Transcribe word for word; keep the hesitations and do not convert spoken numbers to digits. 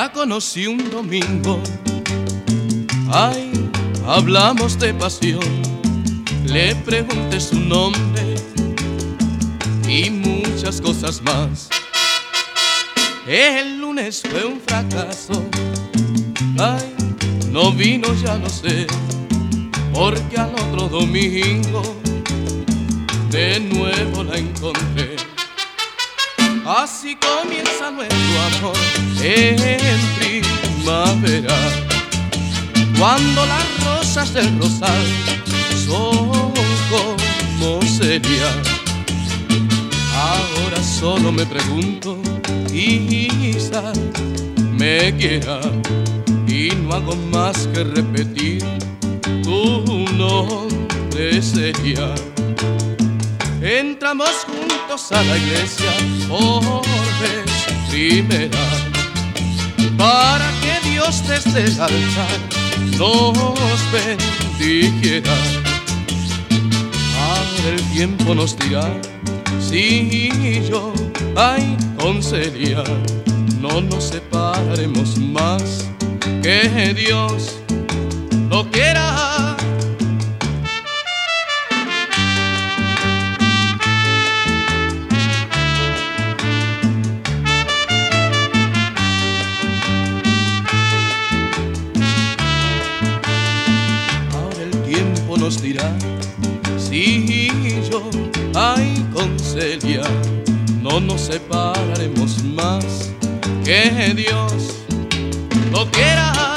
La conocí un domingo, ay, hablamos de pasión. Le pregunté su nombre y muchas cosas más. El lunes fue un fracaso, ay, no vino, ya no sé, porque al otro domingo de nuevo la encontré. Así comienza nuestro amor en primavera, cuando las rosas del rosal son como celia. Ahora solo me pregunto, quizá me quiera, y no hago más que repetir tu nombre, Celia. Entramos juntos a la iglesia por vez primera, para que Dios desde el altar nos bendijera. Ahora el tiempo nos dirá si yo, ay, con Celia, no nos separaremos más, que Dios lo quiera. Nos dirá si yo, ay, con Celia, no nos separaremos más, que Dios lo quiera.